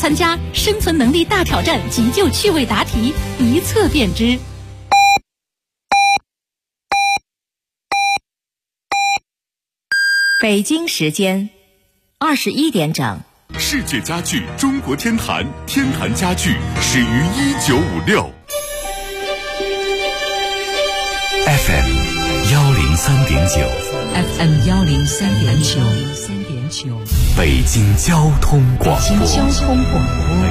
参加生存能力大挑战急救趣味答题，一测便知。 北京时间21点整。 世界家具中国天坛，天坛家具始于1956。FM 103.9 FM 103.9， 北京交通广播。 北京交通广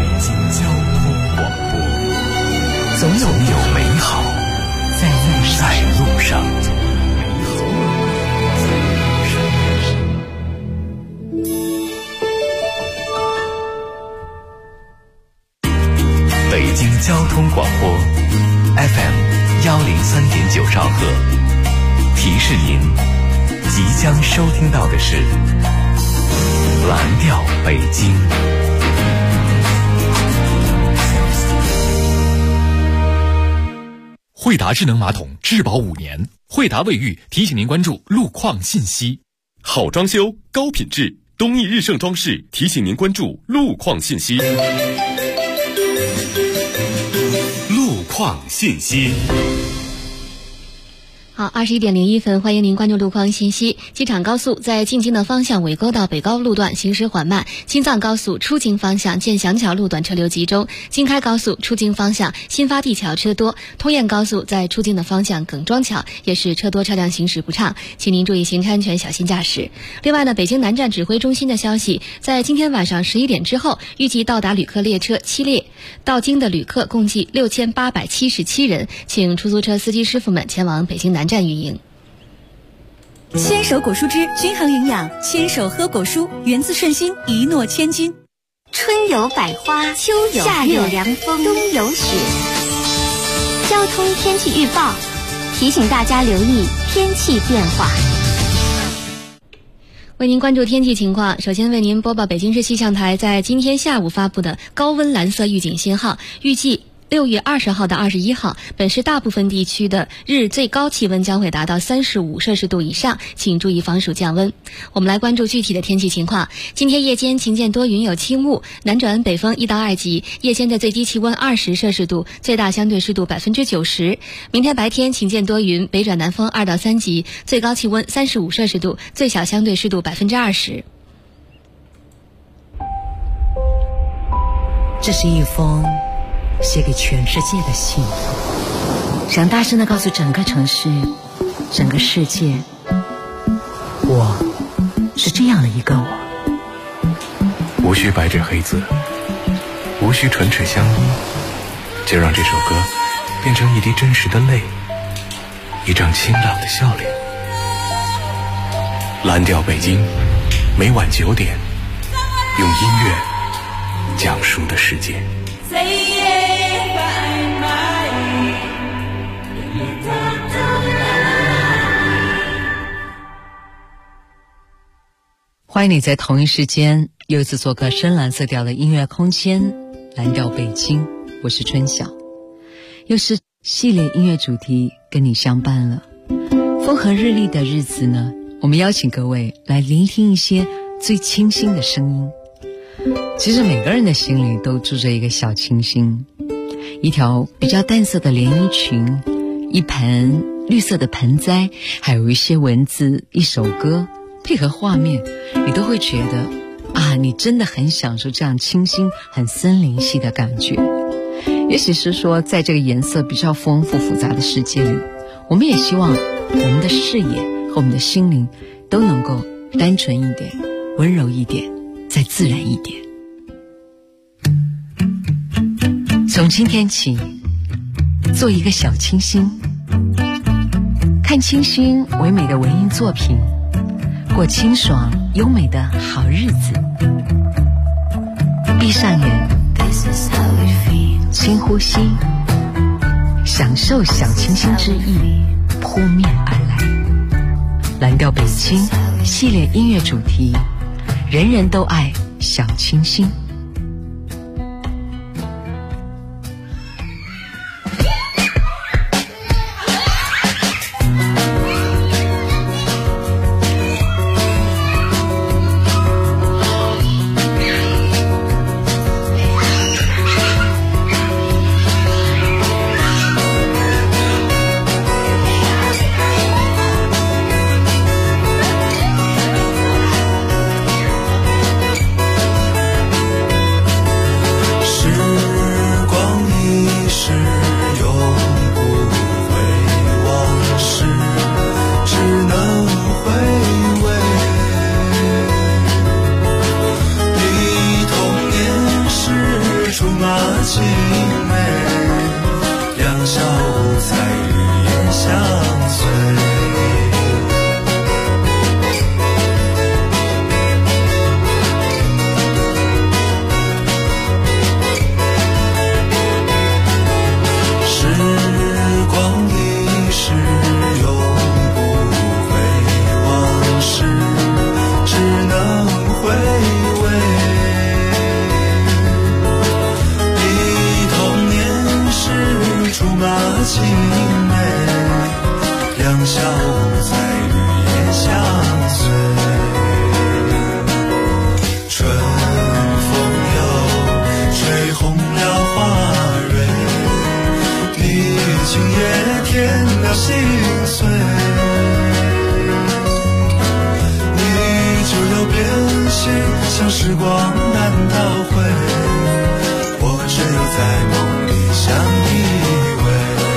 播，总有美好在路上。北京交通广播 FM 103.9兆赫，提示您即将收听到的是蓝调北京。 惠达智能马桶质保5年，惠达卫浴提醒您关注路况信息。 好装修高品质，东义日盛装饰提醒您关注路况信息。路况信息。 好，21:01，欢迎您关注路况信息。机场高速在进京的方向纬沟到北高路段行驶缓慢，京藏高速出京方向建祥桥路段车流集中，京开高速出京方向新发地桥车多，通燕高速在出京的方向耿庄桥也是车多，车辆行驶不畅，请您注意行车安全，小心驾驶。另外呢，北京南站指挥中心的消息，在今天晚上11点之后，预计到达旅客列车7列，到京的旅客共计6877人，请出租车司机师傅们前往北京南站运营。 牵手果蔬汁均衡营养，牵手喝果蔬，源自顺心，一诺千金。 春有百花，秋有夏有凉风，冬有雪。交通天气预报提醒大家留意天气变化。 为您关注天气情况，首先为您播报北京市气象台在今天下午发布的高温蓝色预警信号，预计6月20号到21号，本市大部分地区的日最高气温将会达到35摄氏度以上，请注意防暑降温。我们来关注具体的天气情况。今天夜间晴见多云有轻雾，南转北风1到2级，夜间的最低气温20摄氏度，最大相对湿度90%。明天白天晴见多云，北转南风2到3级，最高气温35摄氏度，最小相对湿度20%。 这是一封写给全世界的信，想大声地告诉整个城市，整个世界，我是这样的一个我。 无需白纸黑字，无需唇齿相依，就让这首歌变成一滴真实的泪，一张清朗的笑脸。蓝调北京，每晚9点，用音乐讲述的世界。 欢迎你在同一时间又一次做客深蓝色调的音乐空间，蓝调北京，我是春晓，又是系列音乐主题跟你相伴了。风和日丽的日子呢，我们邀请各位来聆听一些最清新的声音。其实每个人的心里都住着一个小清新，一条比较淡色的连衣裙，一盆绿色的盆栽，还有一些文字，一首歌，配合画面，你都会觉得啊，你真的很享受这样清新很森林系的感觉。也许是说在这个颜色比较丰富复杂的世界里，我们也希望我们的视野和我们的心灵都能够单纯一点，温柔一点，再自然一点。从今天起，做一个小清新，看清新唯美的文艺作品，过清爽优美的好日子。闭上眼，深呼吸，享受小清新之意扑面而来。蓝调北京系列音乐主题，人人都爱小清新。 青梅，两小无猜，语言相随。青梅，两小无猜，语言相随。春风又吹红了花蕊，你今夜添了心碎，你就要变心，像时光难倒回，我只有在梦里相依偎。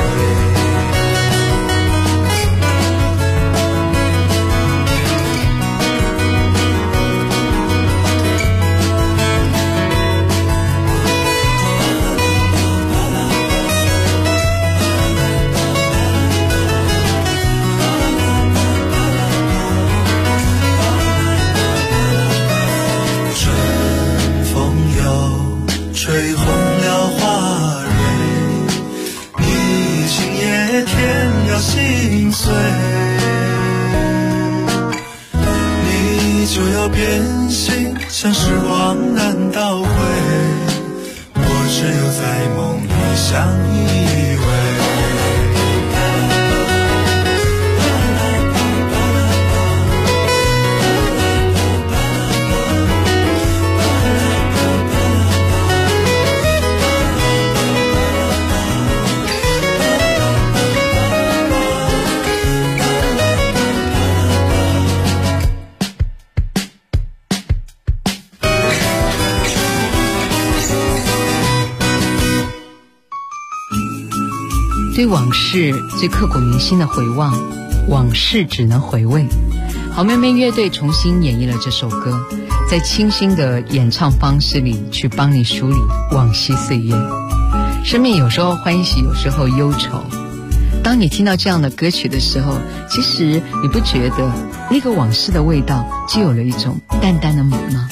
吹红了花蕊，你今夜添了心碎，你就要变心，像时光难倒回，我只有在梦里相依偎。 对往事最刻骨铭心的回望，往事只能回味。好妹妹乐队重新演绎了这首歌，在清新的演唱方式里去帮你梳理往昔岁月。生命有时候欢喜，有时候忧愁。当你听到这样的歌曲的时候，其实你不觉得那个往事的味道就有了一种淡淡的美吗？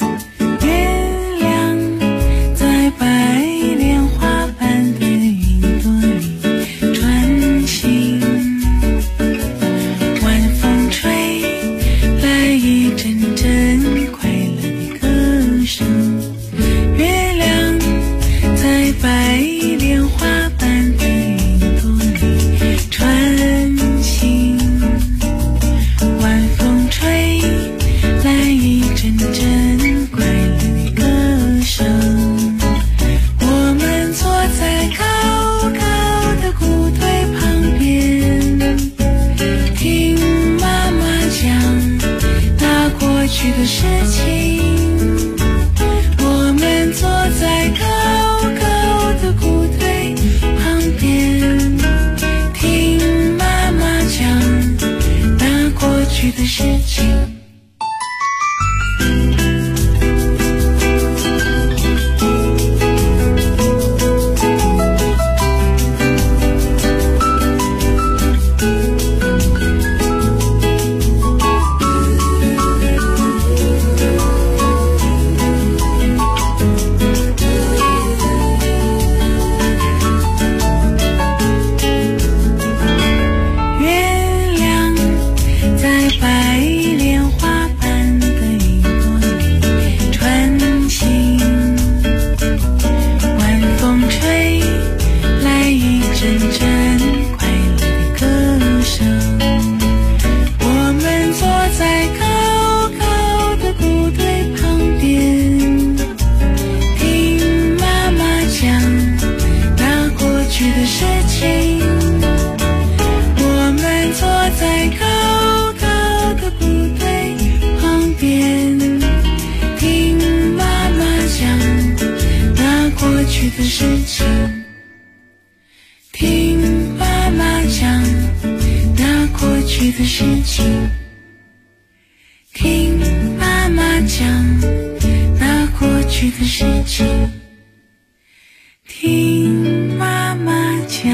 听妈妈讲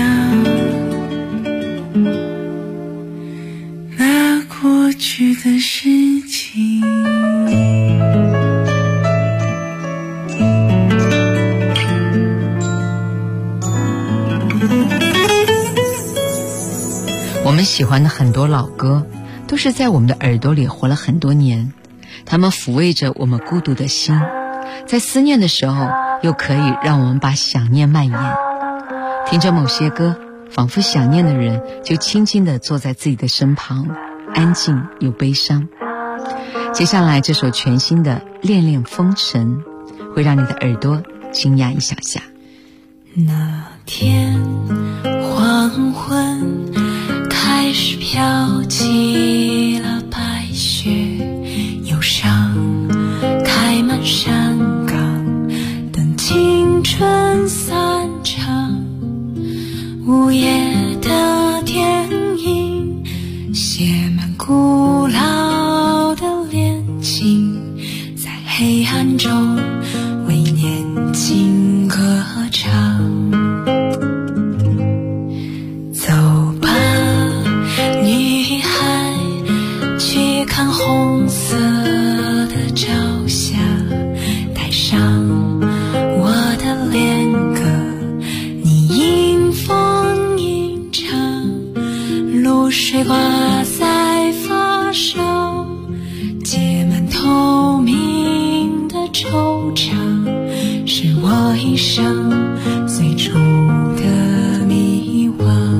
那过去的事情。 我们喜欢的很多老歌都是在我们的耳朵里活了很多年，它们抚慰着我们孤独的心，在思念的时候又可以让我们把想念蔓延。听着某些歌，仿佛想念的人就轻轻地坐在自己的身旁，安静又悲伤。接下来这首全新的《恋恋风尘》会让你的耳朵惊讶一小下。 那天黄昏开始飘起了白雪，忧伤开满山岗，等青春散场。午夜的电影写满古老的恋情，在黑暗中为年轻歌唱。走吧女孩，去看红色的朝霞，带上我的恋歌，你迎风吟唱，露水挂在发梢，结满透明的惆怅，是我一生最初的迷惘。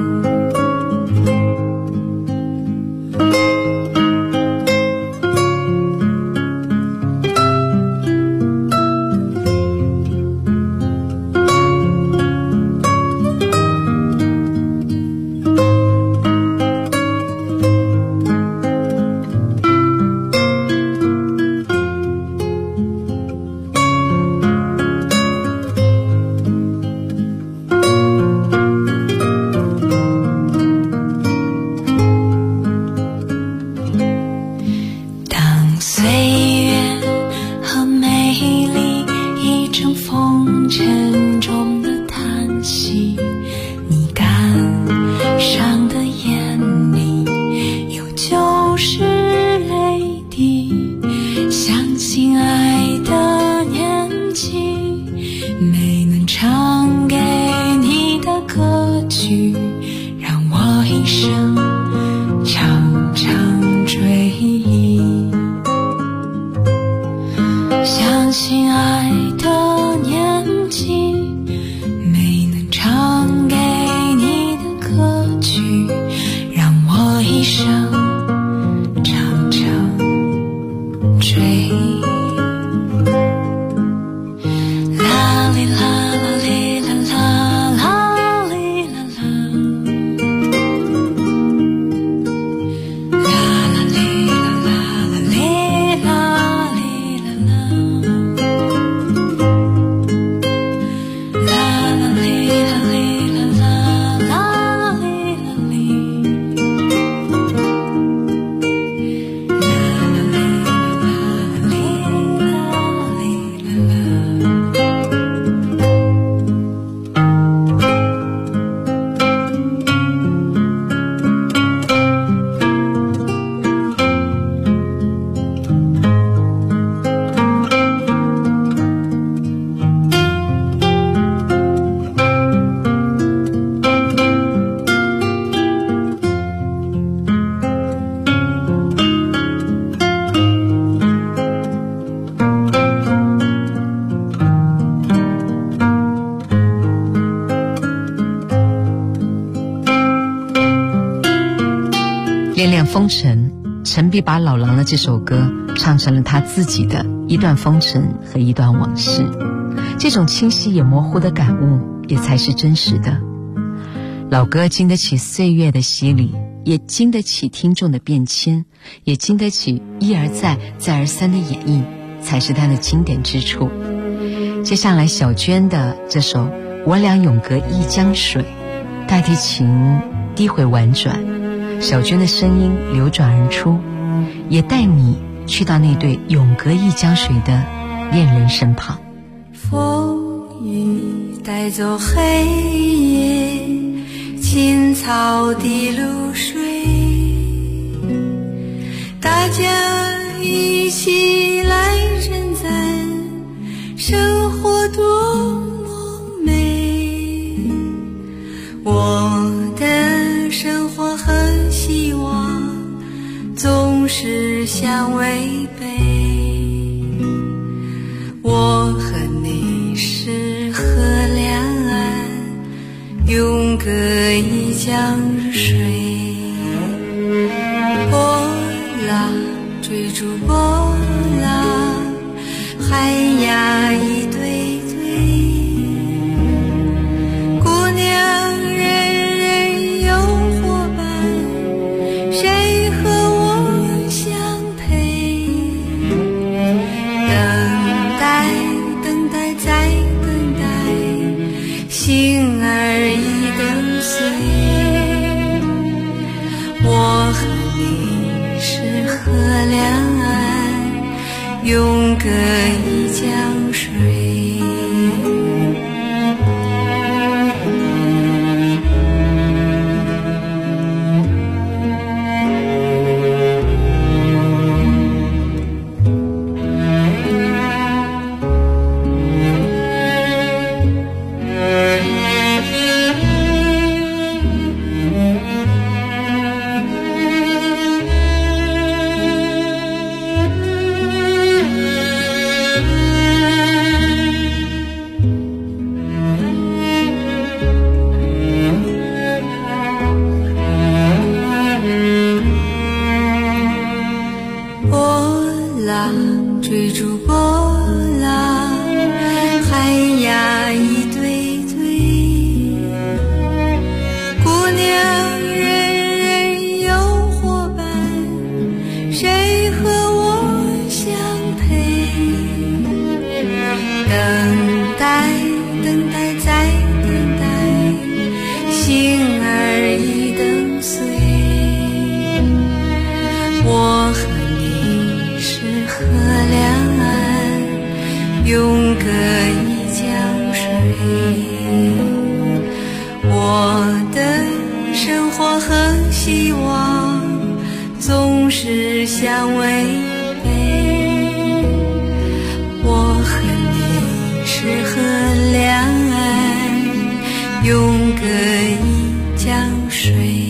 恋恋风尘，陈碧把老狼的这首歌唱成了他自己的一段风尘和一段往事，这种清晰也模糊的感悟也才是真实的。老歌经得起岁月的洗礼，也经得起听众的变迁，也经得起一而再再而三的演绎，才是它的经典之处。接下来小娟的这首《我俩永隔一江水》，大提琴低回婉转，小娟的声音流转而出，也带你去到那对永隔一江水的恋人身旁。 风雨带带走黑夜，青草的露水，大家一起来称赞生活多么美。我的生活和希望总是相违背，我和你是河两岸，永隔一江水。波浪追逐波浪，海呀一对对，姑娘人人有伙伴，谁和我相配？等待等待再等待，心儿已跟随。我和你是河两岸，永隔一江水。追逐波浪，海呀一对对，姑娘人人有伙伴，谁和我相配？等待等待再等待，心儿已跟随。我和河两岸，永隔一江水。我的生活和希望总是相违背，我和你是河两岸，永隔一江水。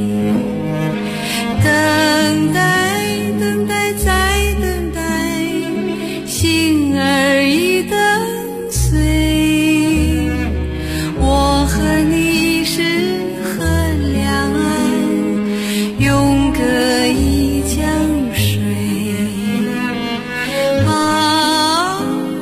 等待等待再等待，心儿已跟随。我和你是河两岸，永隔一江水。啊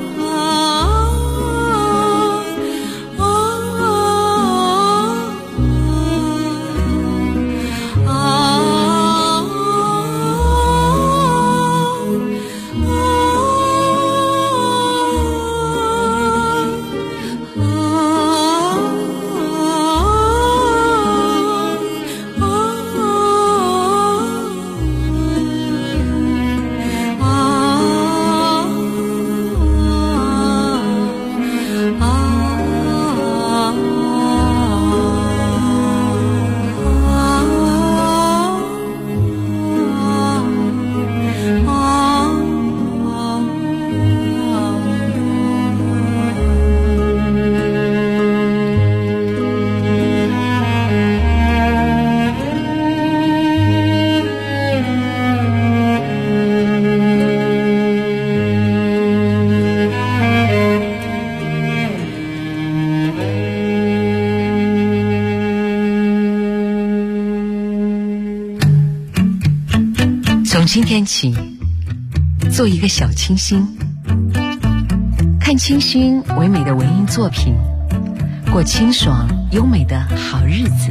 从今天起，做一个小清新，看清新唯美的文艺作品，过清爽优美的好日子。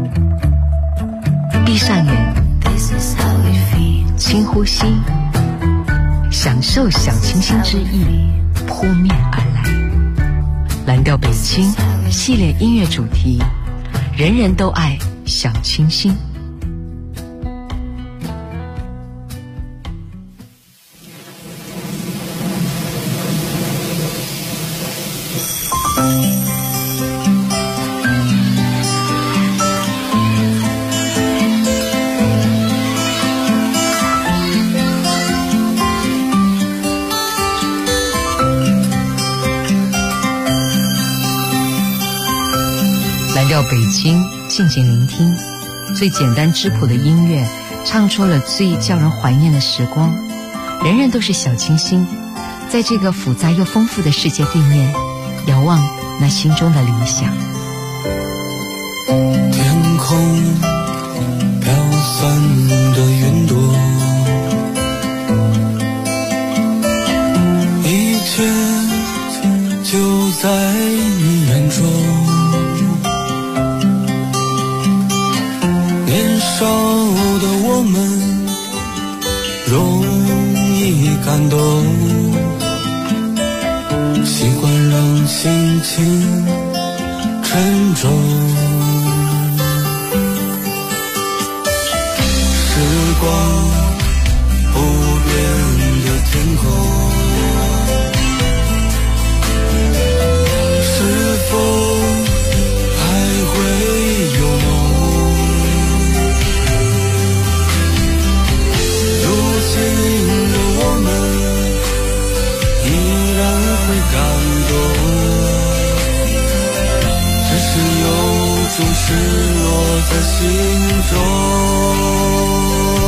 闭上眼，深呼吸，享受小清新之意扑面而来。蓝调北京系列音乐主题，人人都爱小清新。 蓝调北京，静静聆听最简单质朴的音乐，唱出了最叫人怀念的时光。人人都是小清新，在这个复杂又丰富的世界对面，遥望那心中的理想。 天空飘散的云朵，一切就在你眼中。年少的我们容易感动，习惯让心情沉重。时光不变的天空，是否还会有梦？如今的我们依然会感动，只是有种失落在心中。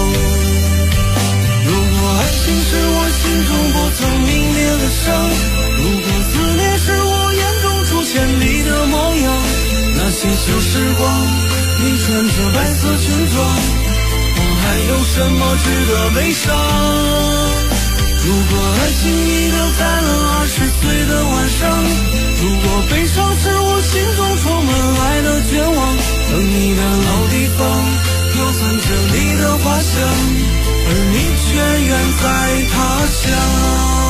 爱情是我心中不曾泯灭的伤，如果思念是我眼中出现你的模样，那些旧时光，你穿着白色裙装，我还有什么值得悲伤？如果爱情遗留在了20岁的晚上，如果悲伤是我心中充满爱的绝望，等你的老地方飘散着你的花香，而你却远在他乡。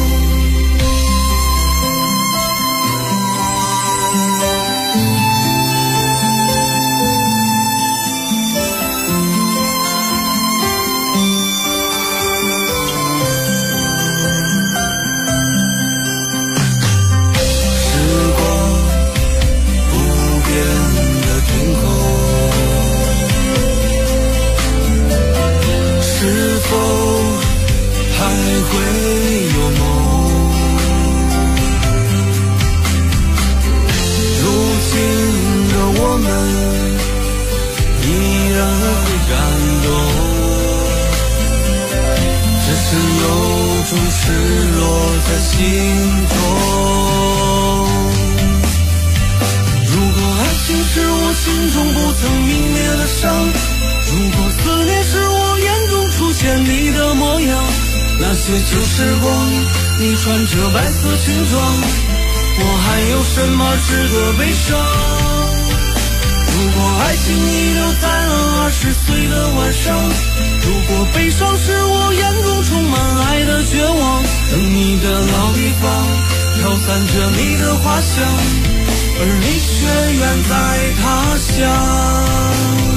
旧时光，你穿着白色裙装，我还有什么值得悲伤？如果爱情遗留在了20岁的晚上，如果悲伤是我眼中充满爱的绝望，等你的老地方飘散着你的花香，而你却远在他乡。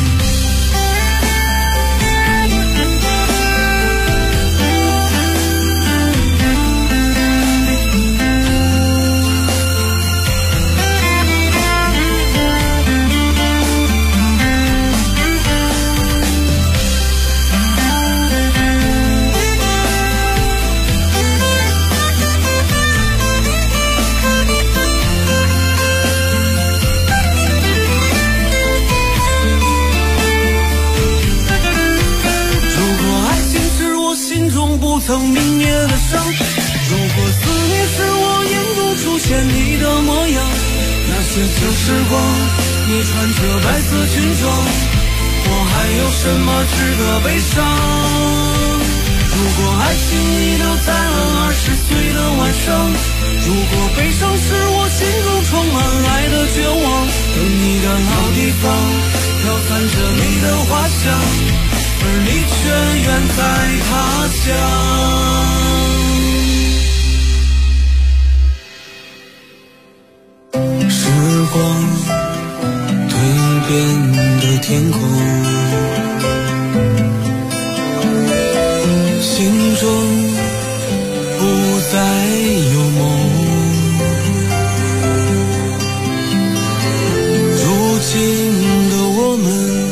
曾泯灭的伤，如果思念是我眼中出现你的模样，那些旧时光，你穿着白色裙装，我还有什么值得悲伤？如果爱情遗留在了20岁的晚上，如果悲伤是我心中充满爱的绝望，等你的老地方飘散着你的花香，而你却远在他乡。时光蜕变的天空，心中不再有梦。如今的我们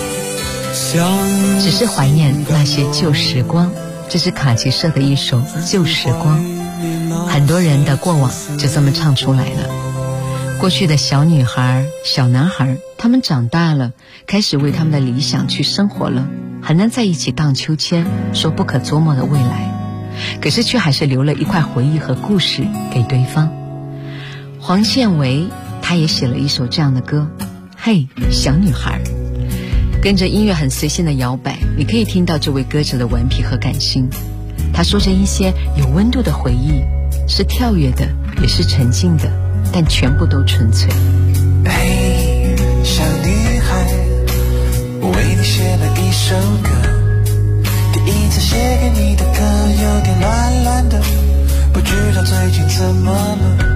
只是怀念那些旧时光，这是卡奇社的一首旧时光，很多人的过往就这么唱出来了。 过去的小女孩、小男孩，他们长大了，开始为他们的理想去生活了，很难在一起荡秋千，说不可捉摸的未来，可是却还是留了一块回忆和故事给对方。黄宪维他也写了一首这样的歌，嘿，小女孩。跟着音乐很随性的摇摆，你可以听到这位歌者的顽皮和感性。他说着一些有温度的回忆，是跳跃的，也是沉静的，但全部都纯粹。 嘿，小女孩，我为你写了一首歌，第一次写给你的歌有点乱乱的，不知道最近怎么了。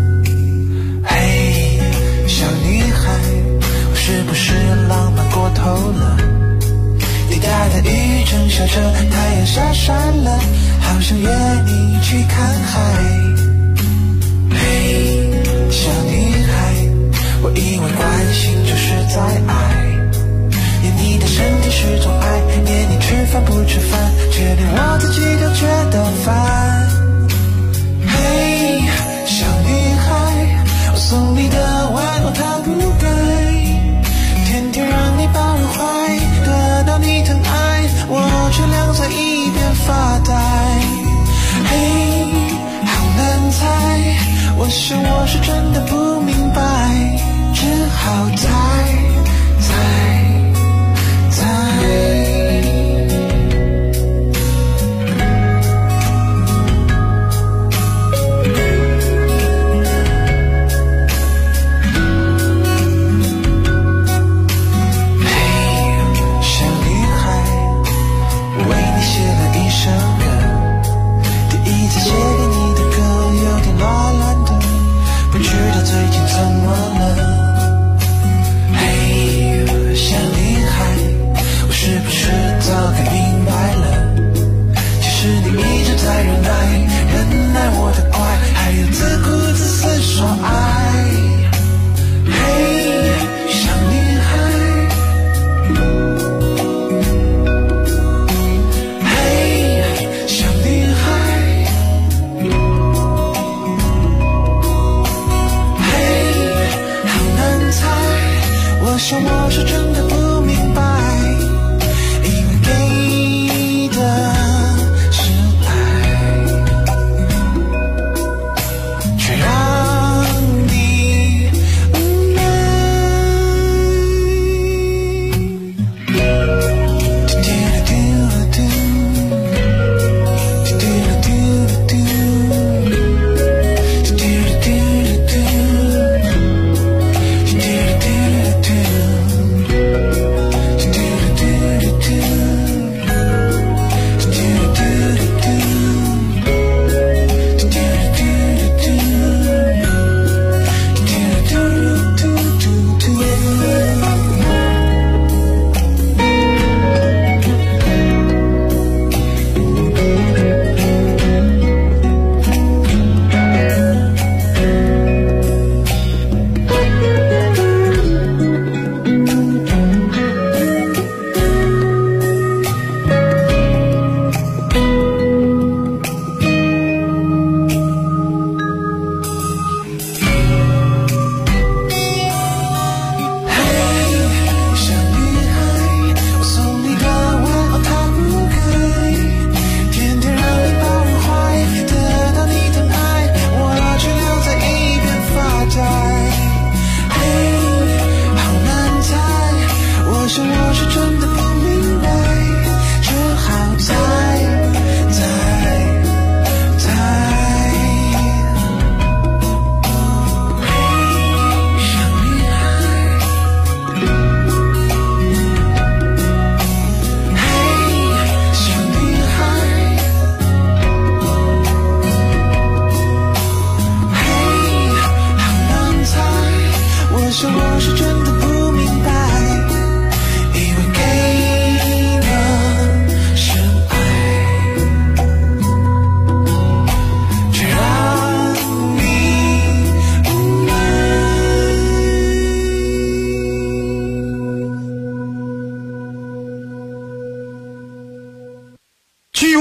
嘿，小女孩，我是不是浪漫过头了？滴答的雨正下着，太阳下山了，好想约你去看海。嘿，小女孩，我以为关心就是在爱，念你的身体是种爱，念你吃饭不吃饭，却连我自己都觉得烦。嘿，小女孩，我送你的玩偶它不给，天天让你抱入怀，得到你疼爱，我却晾在一边发呆。嘿，好难猜，我想我是真的不明白，只好猜。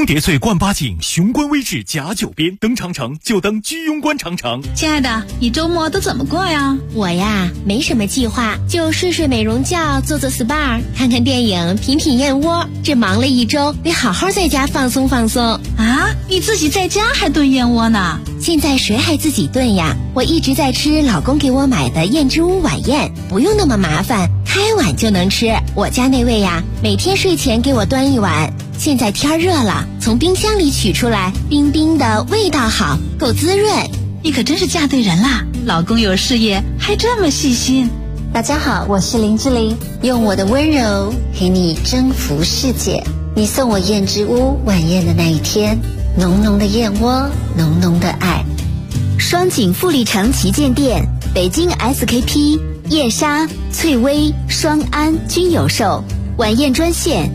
叠翠冠八景，雄关微志甲九边，登长城就登居庸关长城。 亲爱的，你周末都怎么过呀？ 我呀，没什么计划，就睡睡美容觉，做做 SPA， 看看电影，品品燕窝。这忙了一周，得好好在家放松放松。 啊，你自己在家还炖燕窝呢？ 现在谁还自己炖呀？我一直在吃老公给我买的燕之屋晚宴，不用那么麻烦，开碗就能吃。我家那位呀，每天睡前给我端一碗。现在天热了，从冰箱里取出来，冰冰的，味道好，够滋润。 你可真是嫁对人啦，老公有事业，还这么细心。 大家好，我是林志玲，用我的温柔陪你征服世界。你送我燕之屋晚宴的那一天，浓浓的燕窝，浓浓的爱。 双井富力城旗舰店、北京 SKP、夜莎、翠微、双安均有售。晚宴专线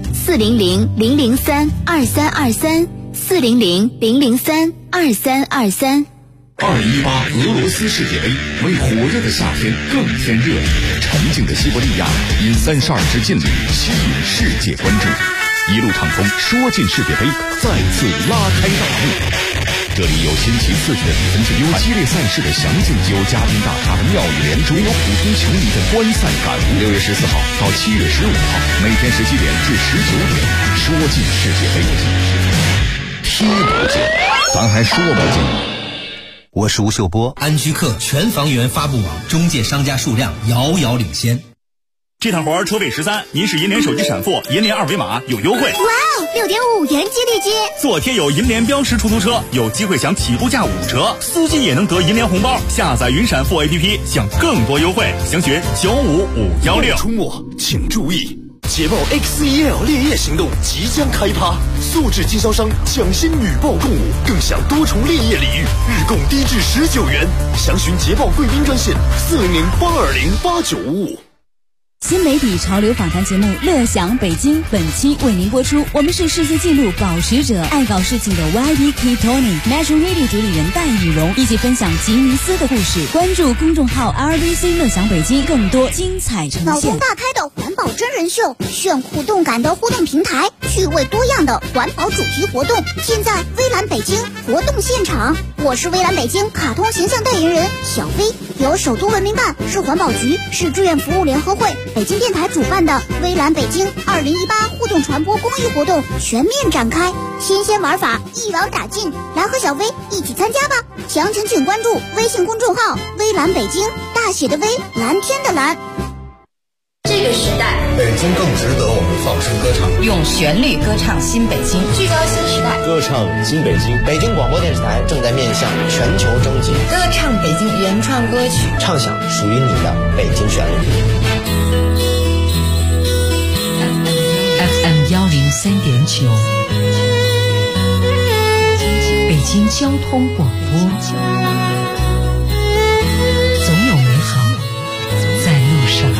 400-003-2323，400-003-2323。 2018俄罗斯世界杯为火热的夏天更添热力，沉静的西伯利亚因32支劲旅吸引世界关注，一路畅通，说进世界杯再次拉开大幕。这里有新奇刺激的比分之有激烈赛事的详尽，有嘉宾大咖的妙语连珠，有普通球迷的观赛感悟。6月14号到7月15号，每天17点至19点，说进世界杯，踢不进，咱还说不进。 我是吴秀波。 安居客全房源发布网中介商家数量遥遥领先。 这趟活车费13，您是银联手机闪付，银联二维码有优惠。 哇哦，6.5元激励金！ 做贴有银联标识出租车，有机会享起步价5折，司机也能得银联红包。下载云闪付 APP， 享更多优惠。详询95516。 出没请注意，捷豹 X1L 烈焰行动即将开趴，素质经销商抢先女豹共舞，更享多重烈焰礼遇，日供低至19元。详询捷豹贵宾专线400-820-8955。 新媒体潮流访谈节目《乐享北京》本期为您播出。我们是世界纪录保持者，爱搞事情的 YD K Tony、Metro Radio 主理人戴雨荣，一起分享吉尼斯的故事。关注公众号 RBC 乐享北京，更多精彩呈现。 脑洞大开的环保真人秀，炫酷动感的互动平台，趣味多样的环保主题活动，现在微蓝北京活动现场。我是微蓝北京卡通形象代言人小飞，由首都文明办、市环保局、市志愿服务联合会、北京电台主办的微蓝北京2018互动传播公益活动全面展开，新鲜玩法一网打尽，来和小飞一起参加吧！详情请关注微信公众号微蓝北京，大写的微，蓝天的蓝。 这个时代， 北京更值得我们放声歌唱， 用旋律歌唱新北京，聚焦新时代， 歌唱新北京。北京广播电视台正在面向全球征集， 歌唱北京原创歌曲， 唱响属于你的北京旋律。 FM 103.9，北京交通广播，总有美好在路上。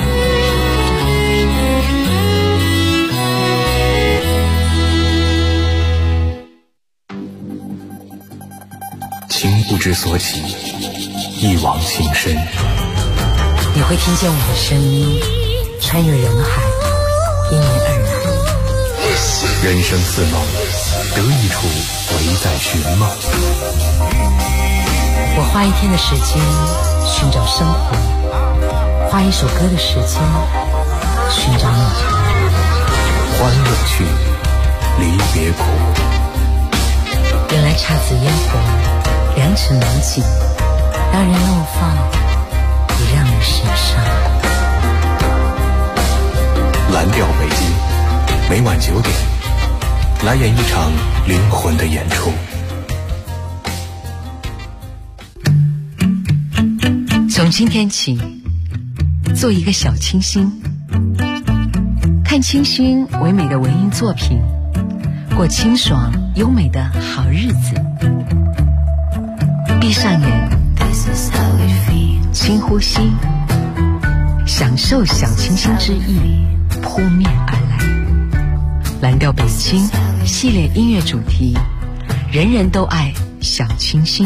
情不知所起，一往情深。 你会听见我的声音，穿越人海，因你而来。 人生似梦，得一处唯在寻梦。 我花一天的时间寻找生活，花一首歌的时间寻找你。 欢乐去，离别苦。 原来姹紫嫣红，良辰美景，让人怒放，也让人神伤。 蓝调北京，每晚9点，来演一场灵魂的演出。 从今天起，做一个小清新，看清新唯美的文艺作品，过清爽优美的好日子。闭上眼，轻呼吸，享受小清新之意扑面而来。蓝调北京系列音乐主题，人人都爱小清新。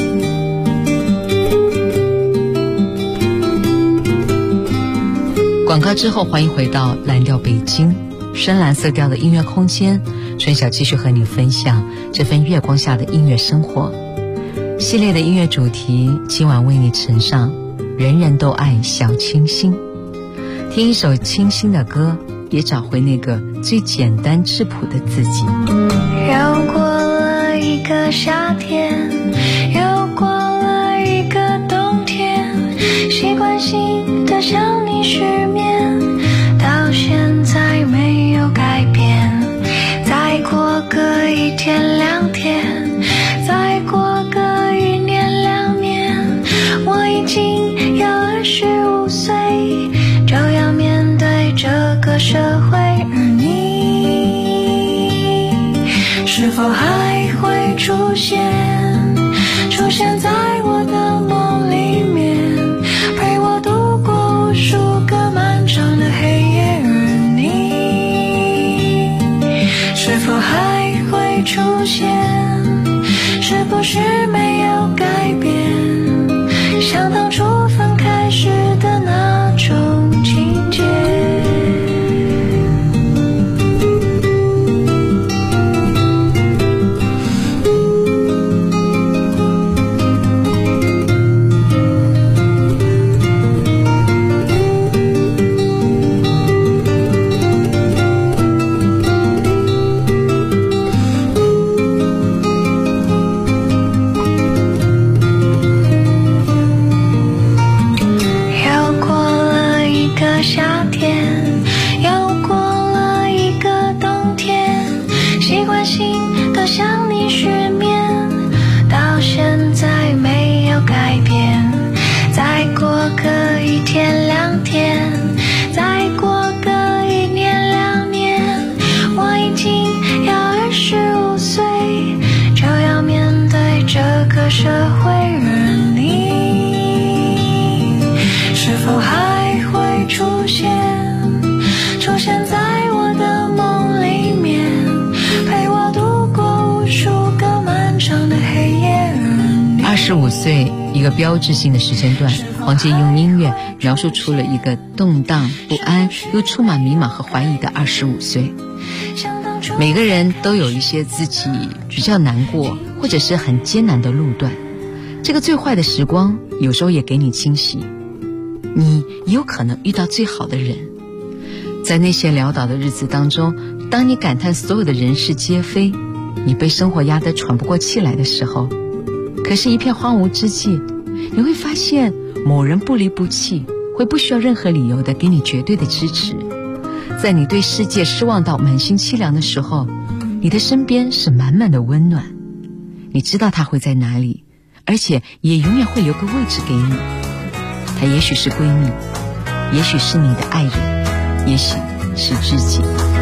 广广告之后，欢迎回到蓝调北京，深蓝色调的音乐空间。春晓继续和你分享这份月光下的音乐生活系列的音乐主题，今晚为你呈上人人都爱小清新。听一首清新的歌，也找回那个最简单质朴的自己。 又过了一个夏天，又过了一个冬天，习惯性的想你失眠，到现在没有改变。再过个一天两天，再过个1年2年，我已经要25岁，就要面对这个社会，而你是否还会出现在我的梦里面，陪我度过无数个漫长的黑夜，而你是否还会出现，是不是没有改变，像当初分开时的那种情节。社会，而你是否还会出现在我的梦里面，陪我度过无数个漫长的黑夜。 25岁，一个标志性的时间段，黄杰用音乐描述出了一个动荡不安又充满迷茫和怀疑的25岁。每个人都有一些自己比较难过或者是很艰难的路段，这个最坏的时光有时候也给你惊喜，你有可能遇到最好的人。在那些潦倒的日子当中，当你感叹所有的人事皆非，你被生活压得喘不过气来的时候，可是一片荒芜之际，你会发现某人不离不弃，会不需要任何理由的给你绝对的支持。在你对世界失望到满心凄凉的时候，你的身边是满满的温暖，你知道他会在哪里，而且也永远会留个位置给你。他也许是闺蜜，也许是你的爱人，也许是知己。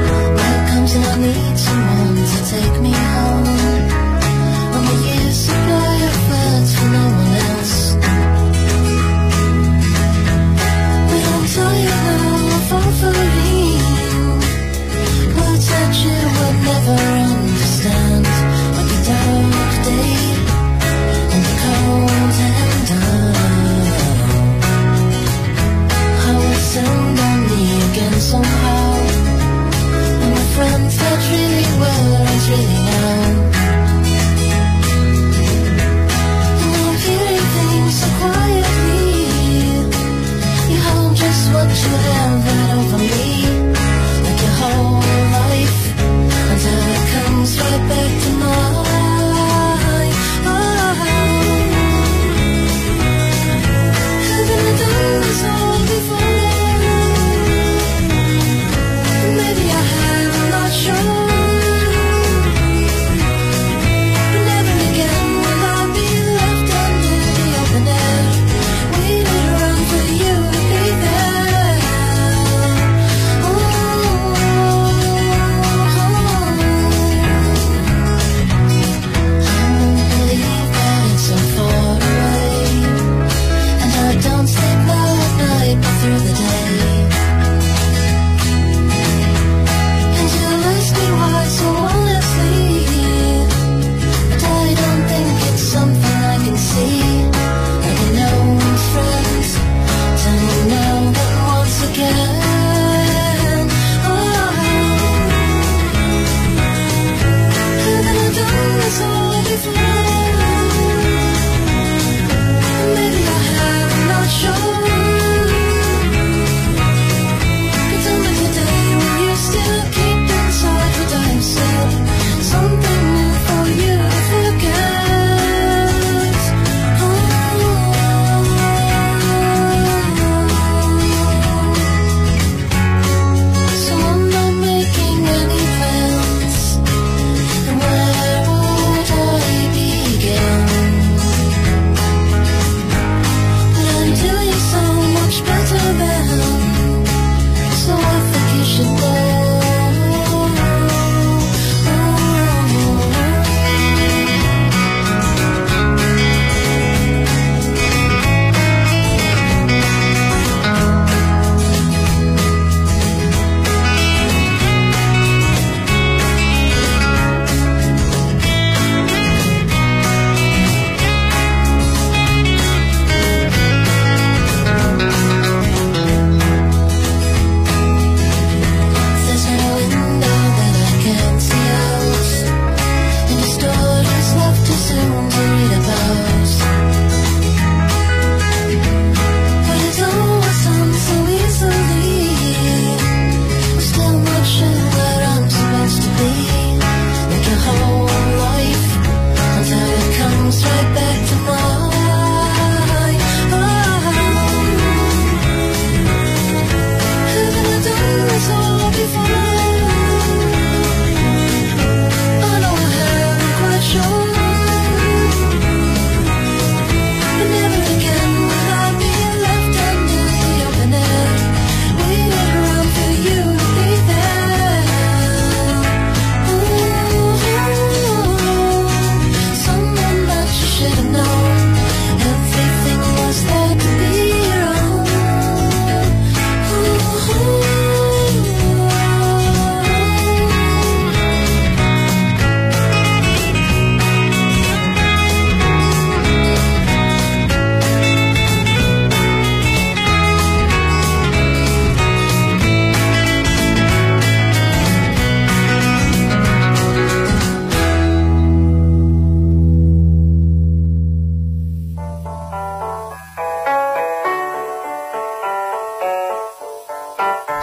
Never understand what the dark day and the cold and down. How it turned on me again somehow, and my friends that really weren't really now. And I'm hearing things so quietly. You hold just what you have right over me, like your whole life. Until it comes right back to mine. Haven't I done this all before? Maybe I have, I'm not sure. But never again will I be left under the open air, waiting around for you to be there. Oh.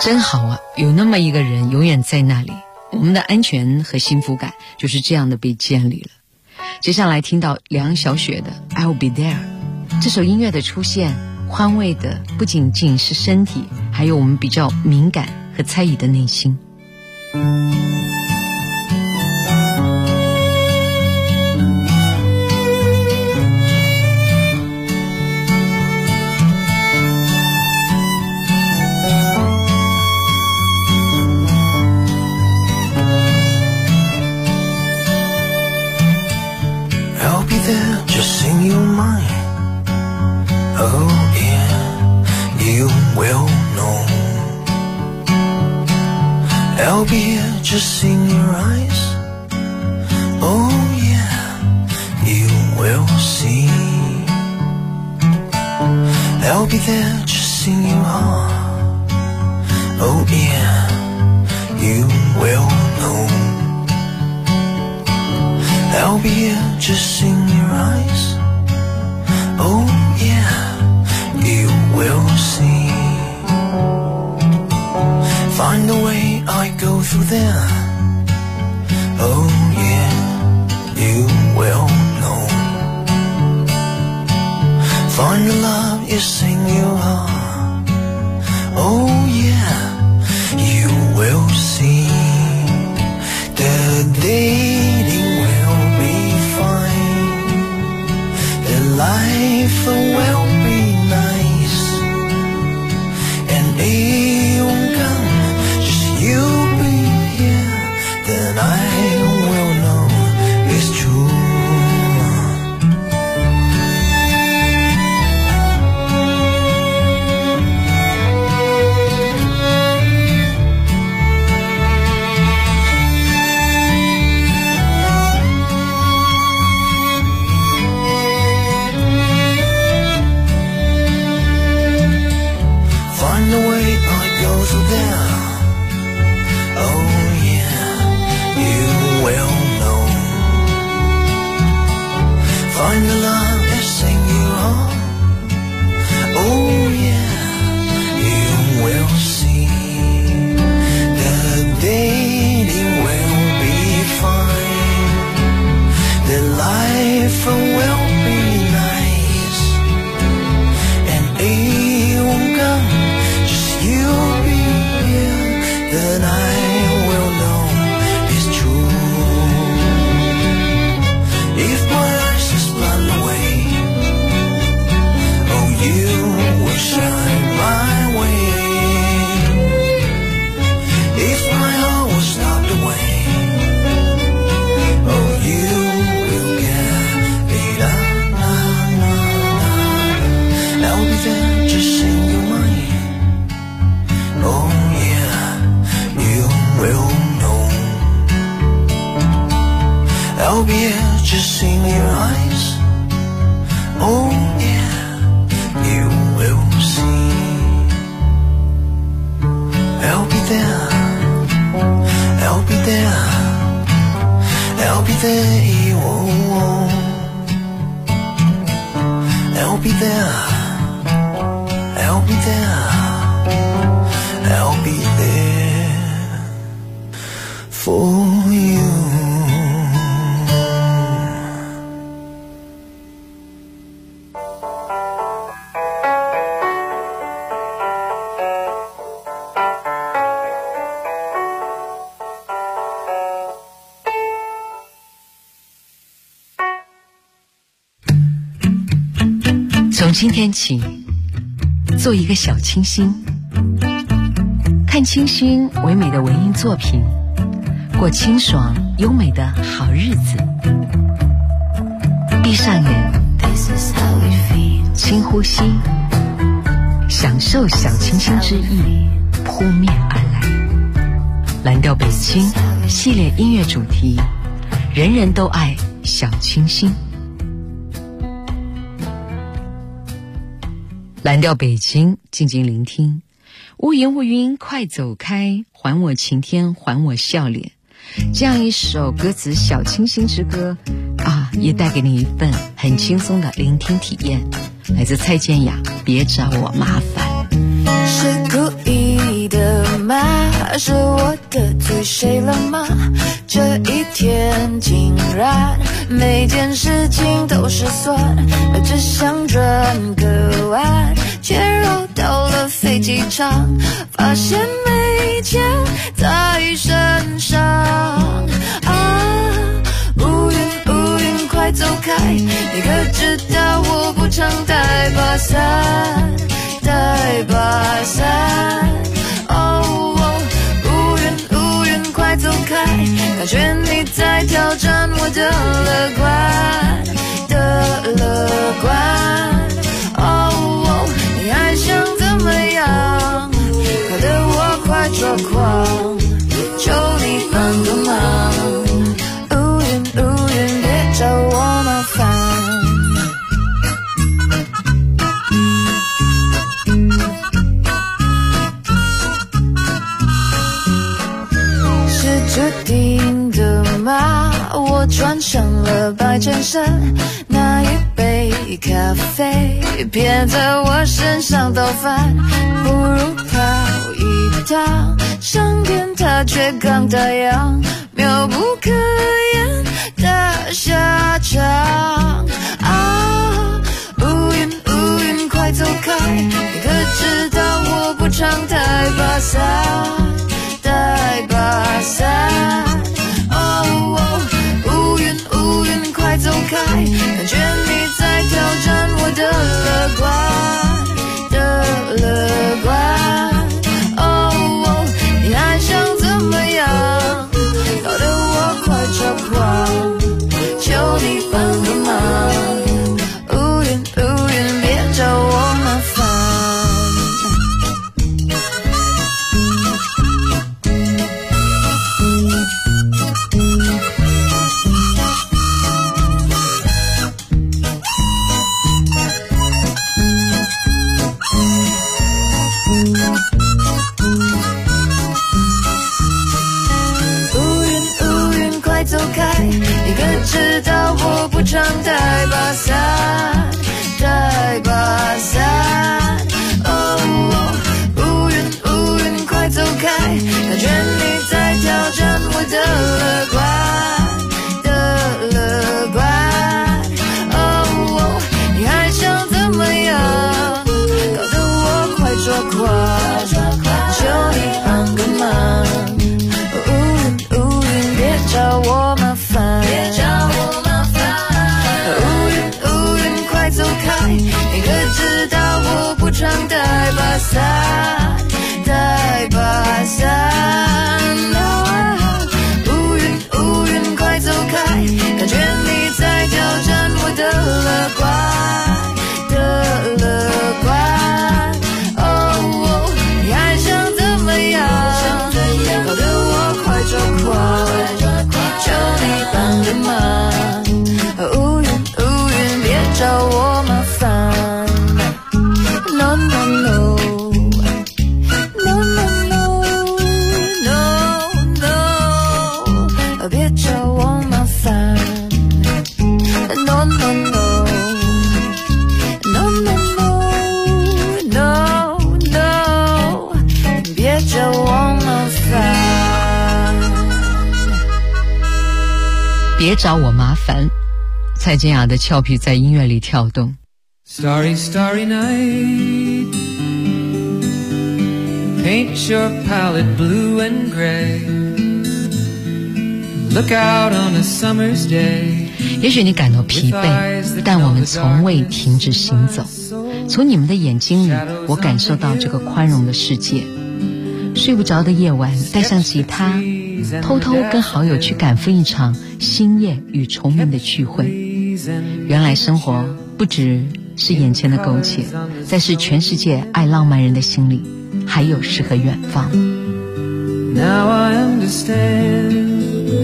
真好啊，有那么一个人永远在那里，我们的安全和幸福感就是这样的被建立了。接下来听到梁晓雪的 I'll Be There， 这首音乐的出现宽慰的不仅仅是身体，还有我们比较敏感和猜疑的内心。 Just in your mind, oh yeah, you will know. I'll be here just in your eyes, oh yeah, you will see. I'll be there just in your heart, oh yeah, you will know. I'll be here just in your eyes, oh yeah, you will see. Find the way I go through there, oh yeah, you will know. Find the love is in your heart, oh yeah, you will see. The dating will be fine, the life will be nice, and it won't come, just you be here, then I will know it's true. The way I go through there, oh yeah, you will know. Find the love that's in your heart, oh yeah, you will see. The dating will be fine, the life will be nice, and it won't come. You'll be here, then I will know it's true. If my eyes just blind away, oh you will shine my way. If my heart was stopped away, oh you will get me down, I'll be there just in your mind. Oh yeah, you will know. I'll be here just in your eyes, oh yeah, you will see. I'll be there, I'll be there, I'll be there, oh, I'll be there, I'll be there, I'll be there for you. 从今天起，做一个小清新，看清新唯美的文艺作品，过清爽优美的好日子。闭上眼，轻呼吸，享受小清新之意扑面而来。蓝调北京系列音乐主题，人人都爱小清新。蓝调北京，静静聆听。乌云乌云快走开，还我晴天，还我笑脸。这样一首歌词小清新之歌啊，也带给你一份很轻松的聆听体验。来自蔡健雅，别找我麻烦。 是故意的还是我得罪谁了吗？这一天竟然每件事情都失算，只想转个弯，却绕到了飞机场，发现没钱在身上乌云快走开，你可知道我不常带把伞，带把伞乌云快走开，感觉你在挑战我的乐观，你还想怎么样？搞得我快抓狂，求你帮个忙，乌云别找我麻烦。是注定的吗？我穿上了白衬衫，那一杯咖啡偏在我身上倒翻，不如跑一趟上天它却刚打烊，妙不可言的下场乌云快走开，你可知道我不常带把伞，带把伞乌云快走开，感觉你在挑战我的乐观你还想怎么样？搞得我快抓狂，求你帮个忙，乌云别找我麻烦。你可知道我不常带把伞，带把伞乌云快走开，感觉你在挑战我的乐观你还想怎么样？搞得我快抓狂，求你帮个忙，乌云别找我麻烦，乌云快走开，你可知道我不常带把伞，带把伞乌云快走开，感觉你在挑战我的乐观你还想怎么样？搞得我快抓狂，求你帮个忙，乌云别找我麻烦 No no no No no no No no 别找我麻烦 No no no No no no No no 别找我麻烦， 别找我麻烦。蔡健雅的俏皮在音乐里跳动。 Starry, starry night, paint your palette blue and gray, look out on a summer's day. 也许你感到疲惫，但我们从未停止行走。从你们的眼睛里，我感受到这个宽容的世界。睡不着的夜晚，带上吉他，偷偷跟好友去赶赴一场星夜与虫鸣的聚会。原来生活不只是眼前的苟且，在是全世界爱浪漫人的心里，还有诗和远方。 Now I understand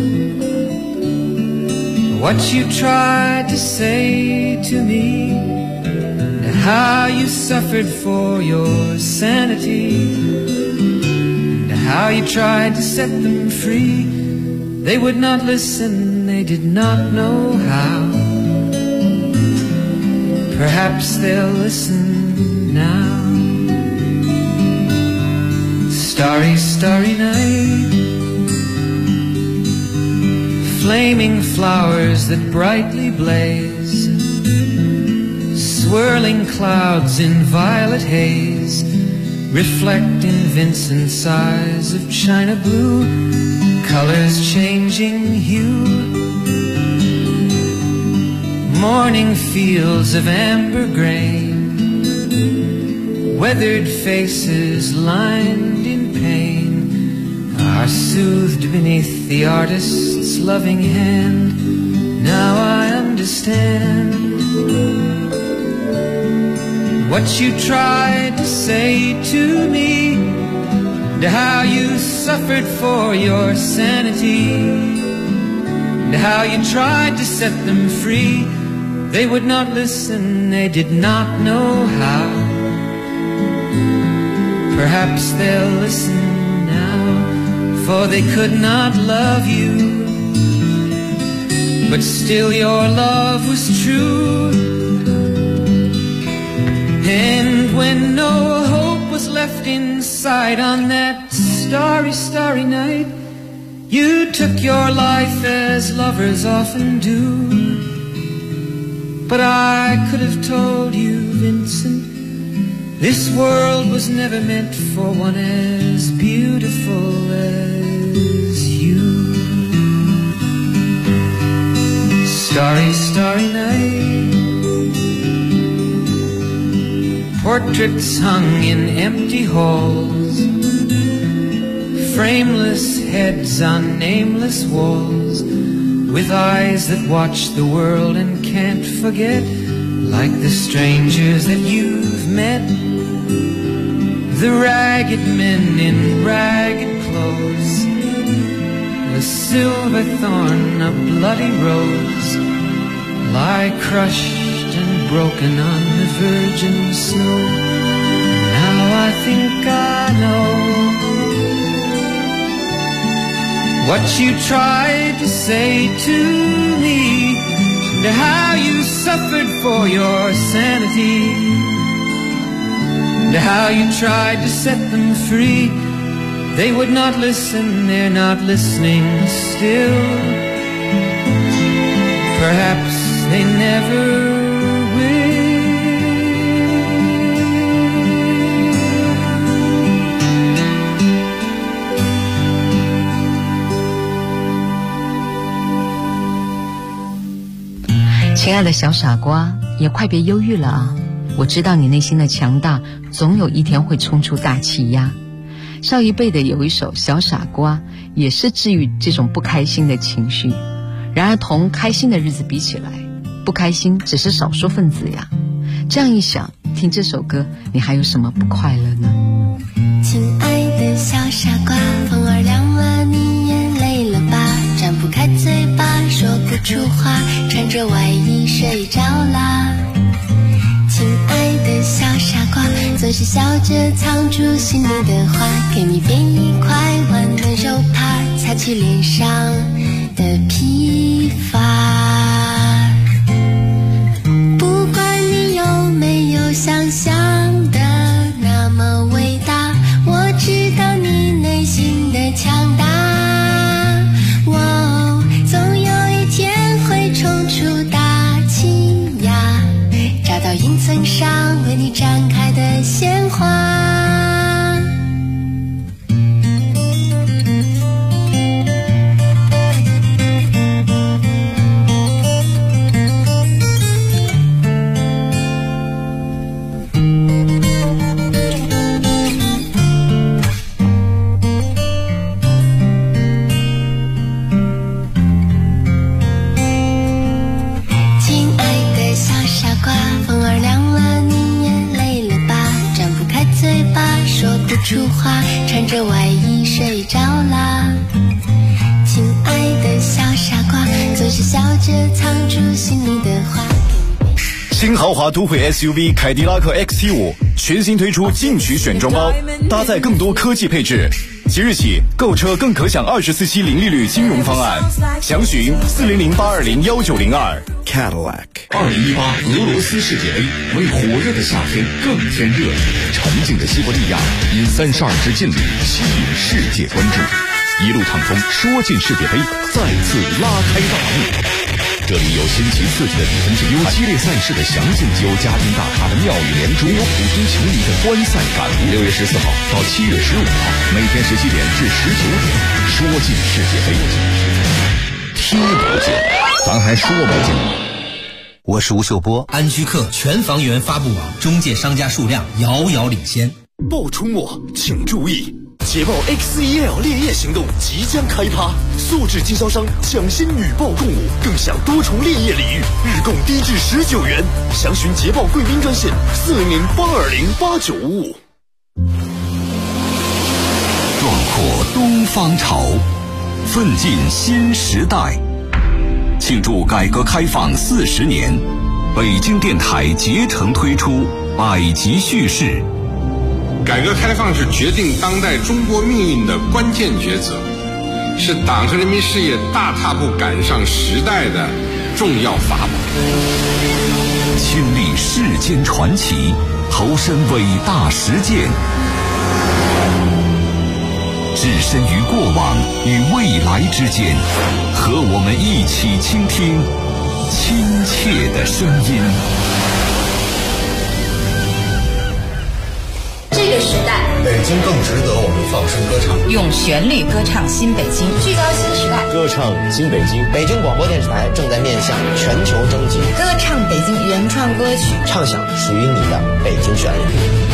what you tried to say to me, and how you suffered for your sanity, and how you tried to set them free. They would not listen, they did not know how. Perhaps they'll listen now. Starry, starry night, flaming flowers that brightly blaze, swirling clouds in violet haze, reflecting Vincent's eyes of china blue, colors changing hue, morning fields of amber grain, weathered faces lined in pain are soothed beneath the artist's loving hand. Now I understand what you tried to say to me, and how you suffered for your sanity, and how you tried to set them free. They would not listen, they did not know how. Perhaps they'll listen now, for they could not love you, but still your love was true. And when no hope was left inside on that starry, starry night, you took your life as lovers often do. But I could have told you, Vincent, this world was never meant for one as beautiful as you. Starry, starry night, portraits hung in empty halls, frameless heads on nameless walls, with eyes that watch the world and can't forget, like the strangers that you've met, the ragged men in ragged clothes, a silver thorn, a bloody rose, lie crushed and broken on the virgin snow. Now I think I know what you tried to say to me, and how you suffered for your sanity, and how you tried to set them free. They would not listen, they're not listening still. Perhaps they never will. 亲爱的小傻瓜，也快别忧郁了啊！我知道你内心的强大，总有一天会冲出大气压。上一辈的有一首《小傻瓜》，也是治愈这种不开心的情绪。然而同开心的日子比起来，不开心只是少数分子呀。这样一想，听这首歌，你还有什么不快乐呢？ 亲爱的小傻瓜，风儿凉了，你也累了吧？张不开嘴巴，说不出话，穿着外衣睡着啦。亲爱的小傻瓜，总是笑着藏住心里的话，给你编一块温暖手帕，擦去脸上的疲乏。不管你有没有想象的那么伟大，我知道你内心的强大。总有一天会冲出大气压，找到云层上为你展开的鲜花。出话，穿着外衣睡着啦。亲爱的小傻瓜，总是笑着藏住心里的话。 新豪华都会 SUV 凯迪拉克 XT5 全新推出进取选装包，搭载更多科技配置。即日起购车更可享24期零利率金融方案，详询400-820-1902。Cadillac。 2018俄罗斯世界杯为火热的夏天更添热力，沉静的西伯利亚因32支劲旅吸引世界关注，一路畅通，说进世界杯再次拉开大幕。这里有新奇刺激的比分制，有激烈赛事的详尽，有家庭大咖的妙语连珠，有普通球迷的观赛感悟。6月14号到7月15号，每天17点至19点，说进世界杯，听不见，咱还说不进。 我是吴秀波。 安居客全房源发布网中介商家数量遥遥领先。 爆出没，请注意！捷豹 X1L 烈焰行动即将开趴，素质经销商抢先女报共舞，更享多重烈焰礼遇，日供低至19元。详询捷豹贵宾专线400-820-8955。 壮阔东方潮，奋进新时代。庆祝改革开放40年，北京电台竭诚推出百集叙事。 改革开放是决定当代中国命运的关键抉择，是党和人民事业大踏步赶上时代的重要法宝。 亲历世间传奇，投身伟大实践，置身于过往与未来之间，和我们一起倾听亲切的声音。 这个时代， 北京更值得我们放声歌唱， 用旋律歌唱新北京，聚焦新时代， 歌唱新北京。北京广播电视台正在面向全球征集， 歌唱北京原创歌曲， 唱响属于你的北京旋律。